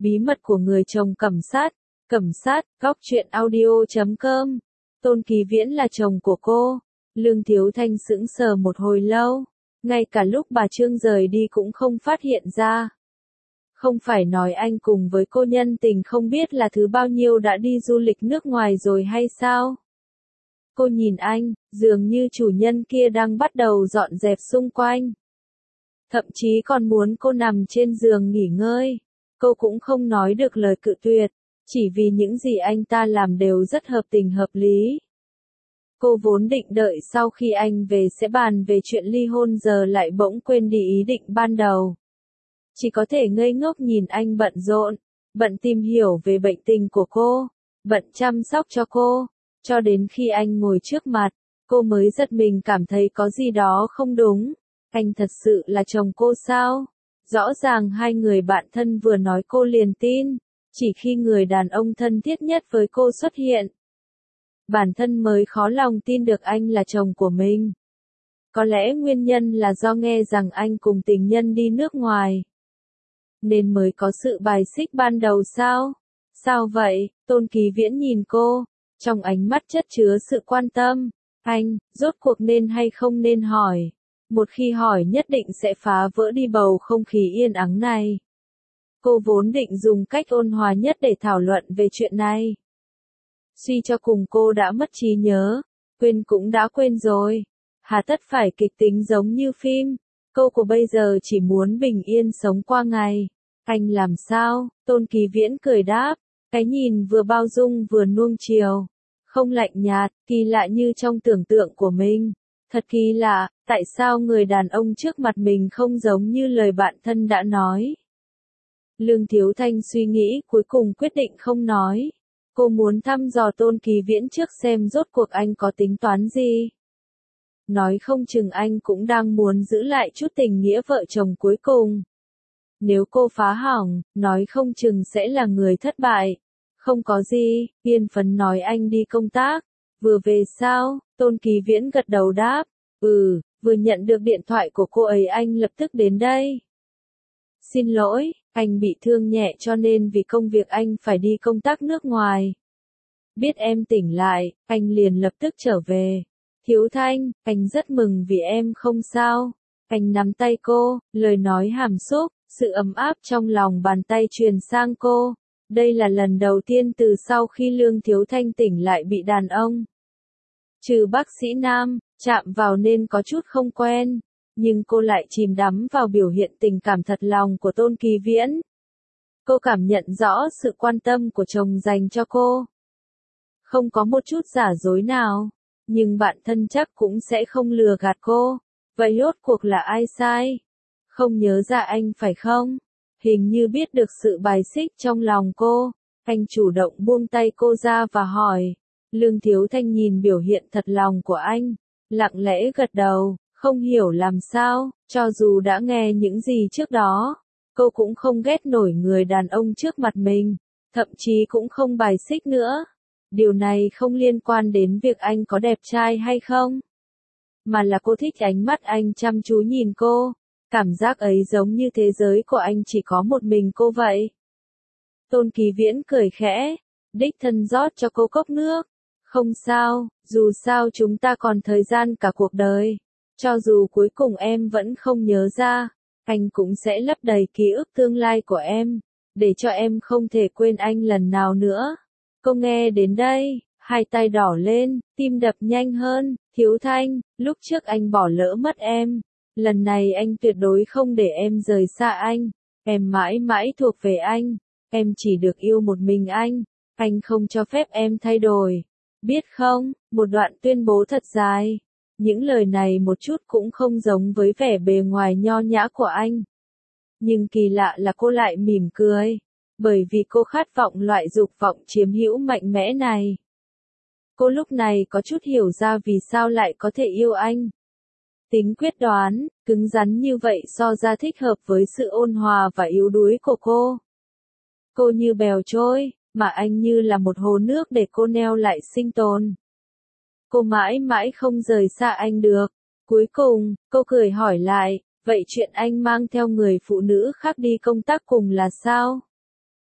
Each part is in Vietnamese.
Bí mật của người chồng Cẩm sát, góc truyện audio.com. Tôn Kỳ Viễn là chồng của cô. Lương Thiếu Thanh sững sờ một hồi lâu, ngay cả lúc bà Trương rời đi cũng không phát hiện ra. Không phải nói anh cùng với cô nhân tình không biết là thứ bao nhiêu đã đi du lịch nước ngoài rồi hay sao? Cô nhìn anh, dường như chủ nhân kia đang bắt đầu dọn dẹp xung quanh. Thậm chí còn muốn cô nằm trên giường nghỉ ngơi. Cô cũng không nói được lời cự tuyệt, chỉ vì những gì anh ta làm đều rất hợp tình hợp lý. Cô vốn định đợi sau khi anh về sẽ bàn về chuyện ly hôn, giờ lại bỗng quên đi ý định ban đầu. Chỉ có thể ngây ngốc nhìn anh bận rộn, bận tìm hiểu về bệnh tình của cô, bận chăm sóc cho cô, cho đến khi anh ngồi trước mặt, cô mới giật mình cảm thấy có gì đó không đúng. Anh thật sự là chồng cô sao? Rõ ràng hai người bạn thân vừa nói cô liền tin, chỉ khi người đàn ông thân thiết nhất với cô xuất hiện, bản thân mới khó lòng tin được anh là chồng của mình. Có lẽ nguyên nhân là do nghe rằng anh cùng tình nhân đi nước ngoài, nên mới có sự bài xích ban đầu sao? Sao vậy? Tôn Kỳ Viễn nhìn cô, trong ánh mắt chất chứa sự quan tâm. Anh, rốt cuộc nên hay không nên hỏi? Một khi hỏi nhất định sẽ phá vỡ đi bầu không khí yên ắng này. Cô vốn định dùng cách ôn hòa nhất để thảo luận về chuyện này. Suy cho cùng cô đã mất trí nhớ, quên cũng đã quên rồi. Hà tất phải kịch tính giống như phim. Cô của bây giờ chỉ muốn bình yên sống qua ngày. Anh làm sao? Tôn Kỳ Viễn cười đáp. Cái nhìn vừa bao dung vừa nuông chiều. Không lạnh nhạt, kỳ lạ như trong tưởng tượng của mình. Thật kỳ lạ, tại sao người đàn ông trước mặt mình không giống như lời bạn thân đã nói? Lương Thiếu Thanh suy nghĩ cuối cùng quyết định không nói. Cô muốn thăm dò Tôn Kỳ Viễn trước xem rốt cuộc anh có tính toán gì. Nói không chừng anh cũng đang muốn giữ lại chút tình nghĩa vợ chồng cuối cùng. Nếu cô phá hỏng, nói không chừng sẽ là người thất bại. Không có gì, Yên Phấn nói anh đi công tác. Vừa về sao? Tôn Kỳ Viễn gật đầu đáp. Vừa nhận được điện thoại của cô ấy anh lập tức đến đây. Xin lỗi, anh bị thương nhẹ cho nên vì công việc anh phải đi công tác nước ngoài. Biết em tỉnh lại, anh liền lập tức trở về. Thiếu Thanh, anh rất mừng vì em không sao. Anh nắm tay cô, lời nói hàm xúc, sự ấm áp trong lòng bàn tay truyền sang cô. Đây là lần đầu tiên từ sau khi Lương Thiếu Thanh tỉnh lại bị đàn ông, trừ bác sĩ nam, chạm vào nên có chút không quen. Nhưng cô lại chìm đắm vào biểu hiện tình cảm thật lòng của Tôn Kỳ Viễn. Cô cảm nhận rõ sự quan tâm của chồng dành cho cô. Không có một chút giả dối nào. Nhưng bạn thân chắc cũng sẽ không lừa gạt cô. Vậy rốt cuộc là ai sai? Không nhớ ra anh phải không? Hình như biết được sự bài xích trong lòng cô. Anh chủ động buông tay cô ra và hỏi. Lương Thiếu Thanh nhìn biểu hiện thật lòng của anh, lặng lẽ gật đầu. Không hiểu làm sao, cho dù đã nghe những gì trước đó, cô cũng không ghét nổi người đàn ông trước mặt mình, thậm chí cũng không bài xích nữa. Điều này không liên quan đến việc anh có đẹp trai hay không, mà là cô thích ánh mắt anh chăm chú nhìn cô, cảm giác ấy giống như thế giới của anh chỉ có một mình cô vậy. Tôn Kỳ Viễn cười khẽ, đích thân rót cho cô cốc nước. Không sao, dù sao chúng ta còn thời gian cả cuộc đời. Cho dù cuối cùng em vẫn không nhớ ra, anh cũng sẽ lấp đầy ký ức tương lai của em, để cho em không thể quên anh lần nào nữa. Cô nghe đến đây, hai tay đỏ lên, tim đập nhanh hơn. Thiếu Thanh, lúc trước anh bỏ lỡ mất em. Lần này anh tuyệt đối không để em rời xa anh. Em mãi mãi thuộc về anh. Em chỉ được yêu một mình anh. Anh không cho phép em thay đổi. Biết không, một đoạn tuyên bố thật dài. Những lời này một chút cũng không giống với vẻ bề ngoài nho nhã của anh. Nhưng kỳ lạ là cô lại mỉm cười. Bởi vì cô khát vọng loại dục vọng chiếm hữu mạnh mẽ này. Cô lúc này có chút hiểu ra vì sao lại có thể yêu anh. Tính quyết đoán, cứng rắn như vậy so ra thích hợp với sự ôn hòa và yếu đuối của cô. Cô như bèo trôi, mà anh như là một hồ nước để cô neo lại sinh tồn. Cô mãi mãi không rời xa anh được. Cuối cùng, cô cười hỏi lại, vậy chuyện anh mang theo người phụ nữ khác đi công tác cùng là sao?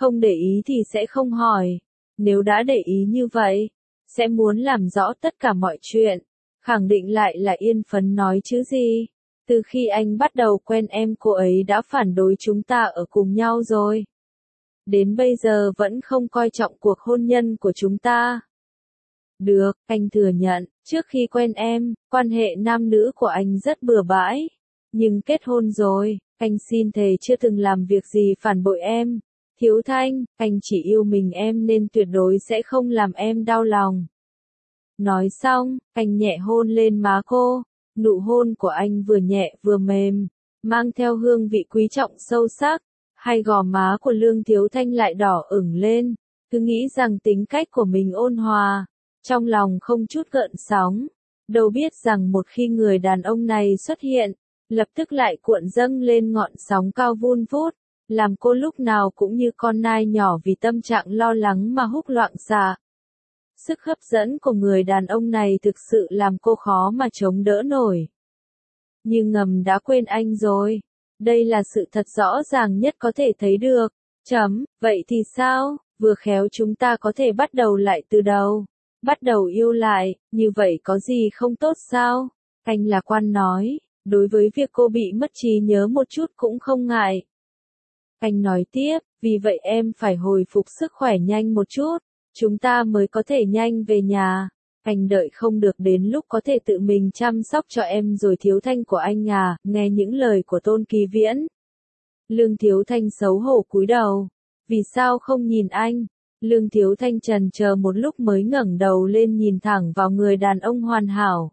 Không để ý thì sẽ không hỏi. Nếu đã để ý như vậy, sẽ muốn làm rõ tất cả mọi chuyện. Khẳng định lại là Yên Phấn nói chứ gì. Từ khi anh bắt đầu quen em cô ấy đã phản đối chúng ta ở cùng nhau rồi. Đến bây giờ vẫn không coi trọng cuộc hôn nhân của chúng ta. Được, anh thừa nhận, trước khi quen em, quan hệ nam nữ của anh rất bừa bãi. Nhưng kết hôn rồi, anh xin thề chưa từng làm việc gì phản bội em. Thiếu Thanh, anh chỉ yêu mình em nên tuyệt đối sẽ không làm em đau lòng. Nói xong, anh nhẹ hôn lên má cô. Nụ hôn của anh vừa nhẹ vừa mềm, mang theo hương vị quý trọng sâu sắc. Hai gò má của Lương Thiếu Thanh lại đỏ ửng lên, cứ nghĩ rằng tính cách của mình ôn hòa, trong lòng không chút gợn sóng. Đâu biết rằng một khi người đàn ông này xuất hiện, lập tức lại cuộn dâng lên ngọn sóng cao vun vút, làm cô lúc nào cũng như con nai nhỏ vì tâm trạng lo lắng mà húc loạn xạ. Sức hấp dẫn của người đàn ông này thực sự làm cô khó mà chống đỡ nổi. Nhưng ngầm đã quên anh rồi. Đây là sự thật rõ ràng nhất có thể thấy được. Vậy thì sao? Vừa khéo chúng ta có thể bắt đầu lại từ đầu. Bắt đầu yêu lại, như vậy có gì không tốt sao? Anh lạc quan nói, đối với việc cô bị mất trí nhớ một chút cũng không ngại. Anh nói tiếp, vì vậy em phải hồi phục sức khỏe nhanh một chút. Chúng ta mới có thể nhanh về nhà. Anh đợi không được đến lúc có thể tự mình chăm sóc cho em rồi. Thiếu Thanh của anh à, nghe những lời của Tôn Kỳ Viễn. Lương Thiếu Thanh xấu hổ cúi đầu. Vì sao không nhìn anh? Lương Thiếu Thanh trần chờ một lúc mới ngẩng đầu lên nhìn thẳng vào người đàn ông hoàn hảo.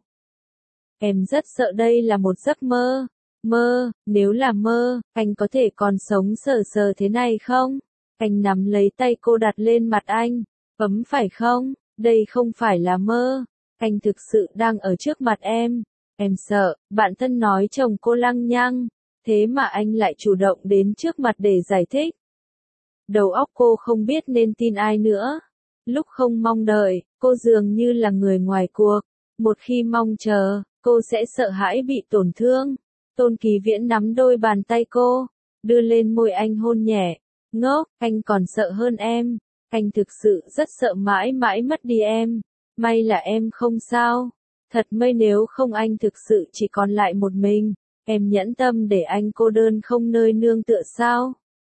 Em rất sợ đây là một giấc mơ. Mơ, nếu là mơ, anh có thể còn sống sờ sờ thế này không? Anh nắm lấy tay cô đặt lên mặt anh. Phải không? Đây không phải là mơ. Anh thực sự đang ở trước mặt em. Em sợ, bạn thân nói chồng cô lăng nhăng. Thế mà anh lại chủ động đến trước mặt để giải thích. Đầu óc cô không biết nên tin ai nữa. Lúc không mong đợi, cô dường như là người ngoài cuộc. Một khi mong chờ, cô sẽ sợ hãi bị tổn thương. Tôn Kỳ Viễn nắm đôi bàn tay cô, đưa lên môi anh hôn nhẹ. Ngốc, anh còn sợ hơn em. Anh thực sự rất sợ mãi mãi mất đi em. May là em không sao. Thật may nếu không anh thực sự chỉ còn lại một mình. Em nhẫn tâm để anh cô đơn không nơi nương tựa sao?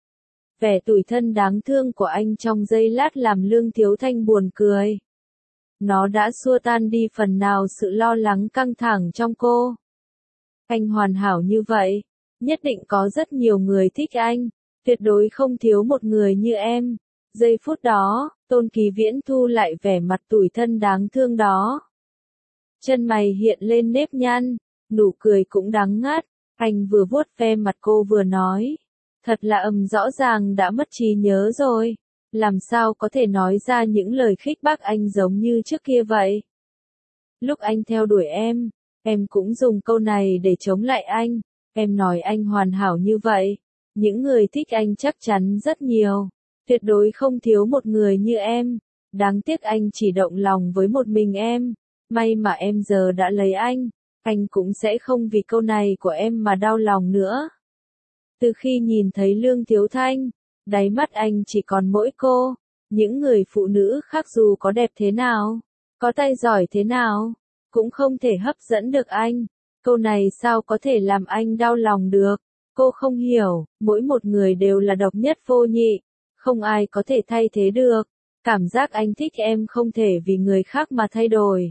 Vẻ tủi thân đáng thương của anh trong giây lát làm Lương Thiếu Thanh buồn cười. Nó đã xua tan đi phần nào sự lo lắng căng thẳng trong cô. Anh hoàn hảo như vậy. Nhất định có rất nhiều người thích anh. Tuyệt đối không thiếu một người như em. Giây phút đó, Tôn Kỳ Viễn thu lại vẻ mặt tủi thân đáng thương đó. Chân mày hiện lên nếp nhăn, nụ cười cũng đắng ngắt. Anh vừa vuốt ve mặt cô vừa nói. Thật là rõ ràng đã mất trí nhớ rồi. Làm sao có thể nói ra những lời khích bác anh giống như trước kia vậy? Lúc anh theo đuổi em cũng dùng câu này để chống lại anh. Em nói anh hoàn hảo như vậy. Những người thích anh chắc chắn rất nhiều. Tuyệt đối không thiếu một người như em. Đáng tiếc anh chỉ động lòng với một mình em. May mà em giờ đã lấy anh cũng sẽ không vì câu này của em mà đau lòng nữa. Từ khi nhìn thấy Lương Thiếu Thanh, đáy mắt anh chỉ còn mỗi cô. Những người phụ nữ khác dù có đẹp thế nào, có tay giỏi thế nào, cũng không thể hấp dẫn được anh. Câu này sao có thể làm anh đau lòng được? Cô không hiểu, mỗi một người đều là độc nhất vô nhị. Không ai có thể thay thế được. Cảm giác anh thích em không thể vì người khác mà thay đổi.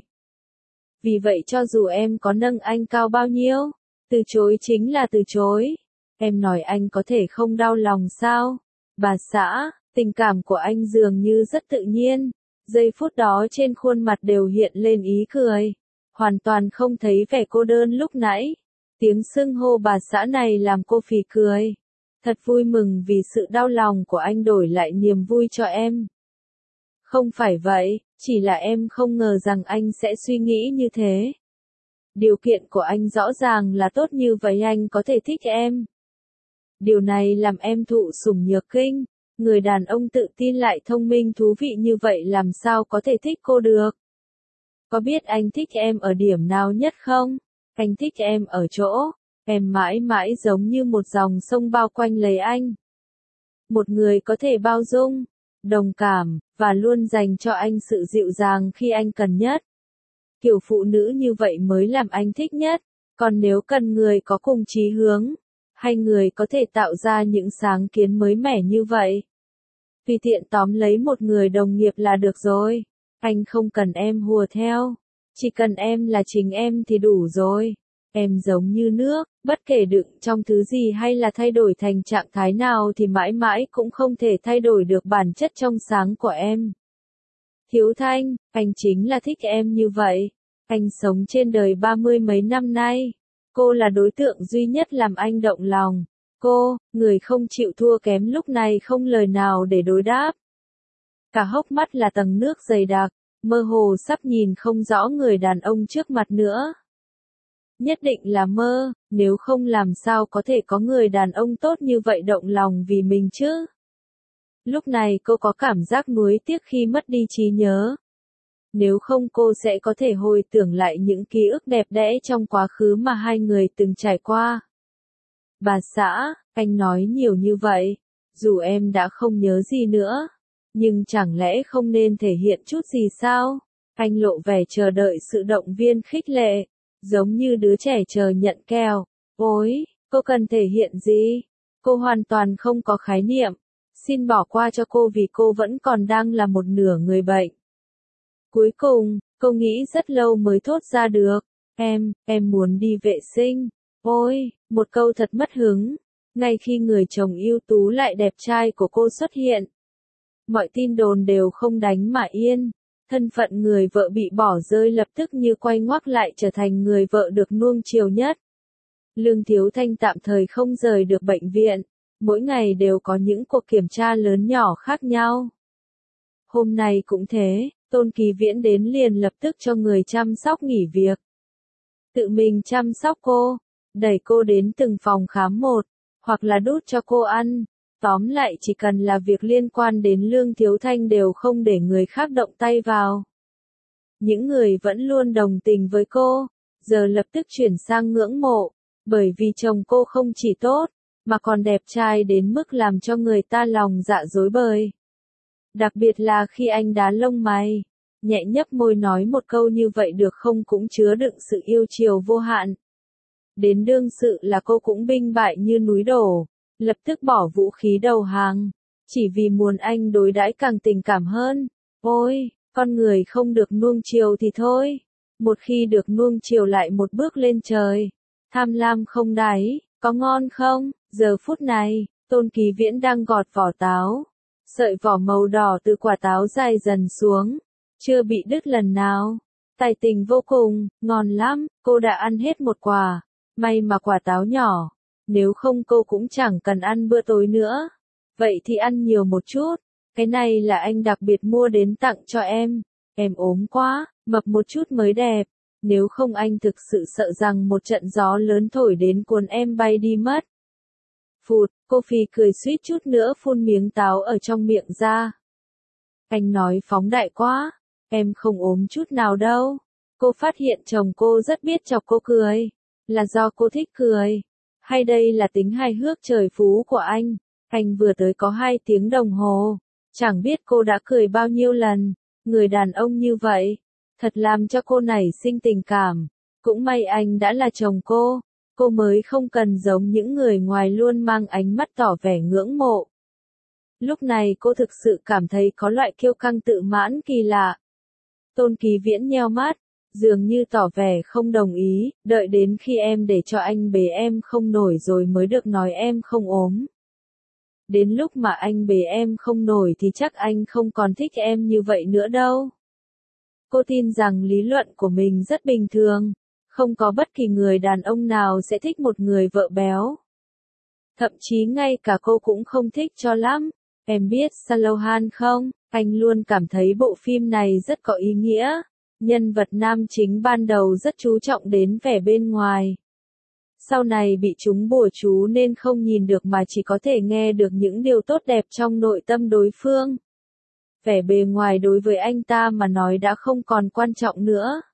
Vì vậy cho dù em có nâng anh cao bao nhiêu, từ chối chính là từ chối. Em nói anh có thể không đau lòng sao? Bà xã, tình cảm của anh dường như rất tự nhiên. Giây phút đó trên khuôn mặt đều hiện lên ý cười. Hoàn toàn không thấy vẻ cô đơn lúc nãy. Tiếng xưng hô bà xã này làm cô phì cười. Thật vui mừng vì sự đau lòng của anh đổi lại niềm vui cho em. Không phải vậy, chỉ là em không ngờ rằng anh sẽ suy nghĩ như thế. Điều kiện của anh rõ ràng là tốt như vậy anh có thể thích em. Điều này làm em thụ sủng nhược kinh. Người đàn ông tự tin lại thông minh thú vị như vậy làm sao có thể thích cô được. Có biết anh thích em ở điểm nào nhất không? Anh thích em ở chỗ, em mãi mãi giống như một dòng sông bao quanh lấy anh. Một người có thể bao dung, đồng cảm, và luôn dành cho anh sự dịu dàng khi anh cần nhất. Kiểu phụ nữ như vậy mới làm anh thích nhất. Còn nếu cần người có cùng chí hướng, hay người có thể tạo ra những sáng kiến mới mẻ như vậy, tùy tiện tóm lấy một người đồng nghiệp là được rồi. Anh không cần em hùa theo. Chỉ cần em là chính em thì đủ rồi. Em giống như nước, bất kể đựng trong thứ gì hay là thay đổi thành trạng thái nào thì mãi mãi cũng không thể thay đổi được bản chất trong sáng của em. Thiếu Thanh, anh chính là thích em như vậy. Anh sống trên đời 30 mấy năm nay. Cô là đối tượng duy nhất làm anh động lòng. Cô, người không chịu thua kém lúc này không lời nào để đối đáp. Cả hốc mắt là tầng nước dày đặc, mơ hồ sắp nhìn không rõ người đàn ông trước mặt nữa. Nhất định là mơ, nếu không làm sao có thể có người đàn ông tốt như vậy động lòng vì mình chứ. Lúc này cô có cảm giác nuối tiếc khi mất đi trí nhớ. Nếu không cô sẽ có thể hồi tưởng lại những ký ức đẹp đẽ trong quá khứ mà hai người từng trải qua. Bà xã, anh nói nhiều như vậy, dù em đã không nhớ gì nữa, nhưng chẳng lẽ không nên thể hiện chút gì sao? Anh lộ vẻ chờ đợi sự động viên khích lệ, giống như đứa trẻ chờ nhận kẹo. Ôi, cô cần thể hiện gì? Cô hoàn toàn không có khái niệm. Xin bỏ qua cho cô vì cô vẫn còn đang là một nửa người bệnh. Cuối cùng, cô nghĩ rất lâu mới thốt ra được. Em muốn đi vệ sinh. Ôi, một câu thật mất hứng. Ngay khi người chồng ưu tú lại đẹp trai của cô xuất hiện. Mọi tin đồn đều không đánh mà yên. Thân phận người vợ bị bỏ rơi lập tức như quay ngoắt lại trở thành người vợ được nuông chiều nhất. Lương Thiếu Thanh tạm thời không rời được bệnh viện. Mỗi ngày đều có những cuộc kiểm tra lớn nhỏ khác nhau. Hôm nay cũng thế, Tôn Kỳ Viễn đến liền lập tức cho người chăm sóc nghỉ việc. Tự mình chăm sóc cô, đẩy cô đến từng phòng khám một, hoặc là đút cho cô ăn. Tóm lại chỉ cần là việc liên quan đến Lương Thiếu Thanh đều không để người khác động tay vào. Những người vẫn luôn đồng tình với cô, giờ lập tức chuyển sang ngưỡng mộ, bởi vì chồng cô không chỉ tốt, mà còn đẹp trai đến mức làm cho người ta lòng dạ rối bời. Đặc biệt là khi anh đá lông mày, nhẹ nhấp môi nói một câu như vậy được không cũng chứa đựng sự yêu chiều vô hạn. Đến đương sự là cô cũng binh bại như núi đổ, lập tức bỏ vũ khí đầu hàng, chỉ vì muốn anh đối đãi càng tình cảm hơn. Ôi, con người không được nuông chiều thì thôi, một khi được nuông chiều lại một bước lên trời. Tham lam không đáy, có ngon không? Giờ phút này, Tôn Kỳ Viễn đang gọt vỏ táo. Sợi vỏ màu đỏ từ quả táo dài dần xuống, chưa bị đứt lần nào. Tài tình vô cùng, ngon lắm, cô đã ăn hết một quả. May mà quả táo nhỏ, nếu không cô cũng chẳng cần ăn bữa tối nữa. Vậy thì ăn nhiều một chút, cái này là anh đặc biệt mua đến tặng cho em. Em ốm quá, mập một chút mới đẹp. Nếu không anh thực sự sợ rằng một trận gió lớn thổi đến cuốn em bay đi mất. Phụt, cô Phi cười suýt chút nữa phun miếng táo ở trong miệng ra. Anh nói phóng đại quá, em không ốm chút nào đâu. Cô phát hiện chồng cô rất biết chọc cô cười. Là do cô thích cười. Hay đây là tính hài hước trời phú của anh? Anh vừa tới có 2 tiếng đồng hồ. Chẳng biết cô đã cười bao nhiêu lần. Người đàn ông như vậy, thật làm cho cô nảy sinh tình cảm. Cũng may anh đã là chồng cô mới không cần giống những người ngoài luôn mang ánh mắt tỏ vẻ ngưỡng mộ. Lúc này cô thực sự cảm thấy có loại kiêu căng tự mãn kỳ lạ. Tôn Kỳ Viễn nheo mắt, dường như tỏ vẻ không đồng ý, đợi đến khi em để cho anh bế em không nổi rồi mới được nói em không ốm. Đến lúc mà anh bế em không nổi thì chắc anh không còn thích em như vậy nữa đâu. Cô tin rằng lý luận của mình rất bình thường. Không có bất kỳ người đàn ông nào sẽ thích một người vợ béo. Thậm chí ngay cả cô cũng không thích cho lắm. Em biết Salohan không? Anh luôn cảm thấy bộ phim này rất có ý nghĩa. Nhân vật nam chính ban đầu rất chú trọng đến vẻ bên ngoài. Sau này bị chúng bùa chú nên không nhìn được mà chỉ có thể nghe được những điều tốt đẹp trong nội tâm đối phương. Vẻ bề ngoài đối với anh ta mà nói đã không còn quan trọng nữa.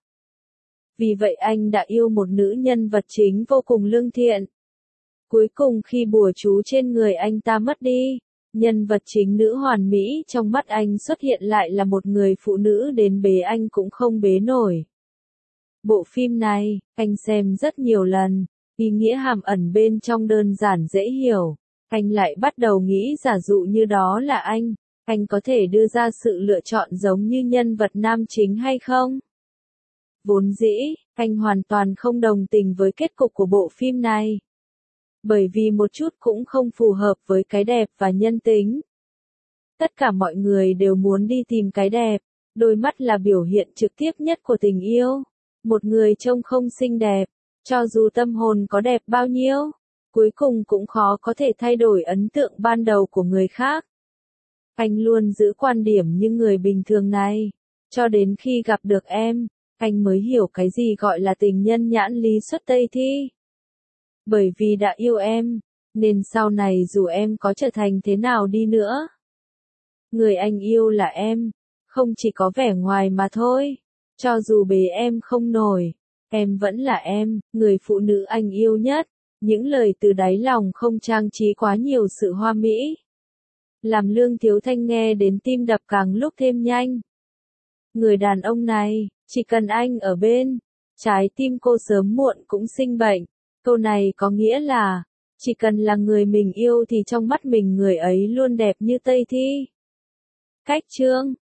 Vì vậy anh đã yêu một nữ nhân vật chính vô cùng lương thiện. Cuối cùng khi bùa chú trên người anh ta mất đi, Nhân vật chính nữ hoàn mỹ trong mắt anh xuất hiện lại là một người phụ nữ đến bế anh cũng không bế nổi. Bộ phim này, anh xem rất nhiều lần, ý nghĩa hàm ẩn bên trong đơn giản dễ hiểu. Anh lại bắt đầu nghĩ giả dụ như đó là anh có thể đưa ra sự lựa chọn giống như nhân vật nam chính hay không? Vốn dĩ, anh hoàn toàn không đồng tình với kết cục của bộ phim này. Bởi vì một chút cũng không phù hợp với cái đẹp và nhân tính. Tất cả mọi người đều muốn đi tìm cái đẹp, đôi mắt là biểu hiện trực tiếp nhất của tình yêu. Một người trông không xinh đẹp, cho dù tâm hồn có đẹp bao nhiêu, cuối cùng cũng khó có thể thay đổi ấn tượng ban đầu của người khác. Anh luôn giữ quan điểm như người bình thường này, cho đến khi gặp được em, anh mới hiểu cái gì gọi là tình nhân nhãn lý xuất Tây thi. Bởi vì đã yêu em, nên sau này dù em có trở thành thế nào đi nữa, người anh yêu là em, không chỉ có vẻ ngoài mà thôi. Cho dù bế em không nổi, em vẫn là em, người phụ nữ anh yêu nhất. Những lời từ đáy lòng không trang trí quá nhiều sự hoa mỹ. Làm Lương Thiếu Thanh nghe đến tim đập càng lúc thêm nhanh. Người đàn ông này, chỉ cần anh ở bên, trái tim cô sớm muộn cũng sinh bệnh. Câu này có nghĩa là, chỉ cần là người mình yêu thì trong mắt mình người ấy luôn đẹp như Tây thi. Cách chương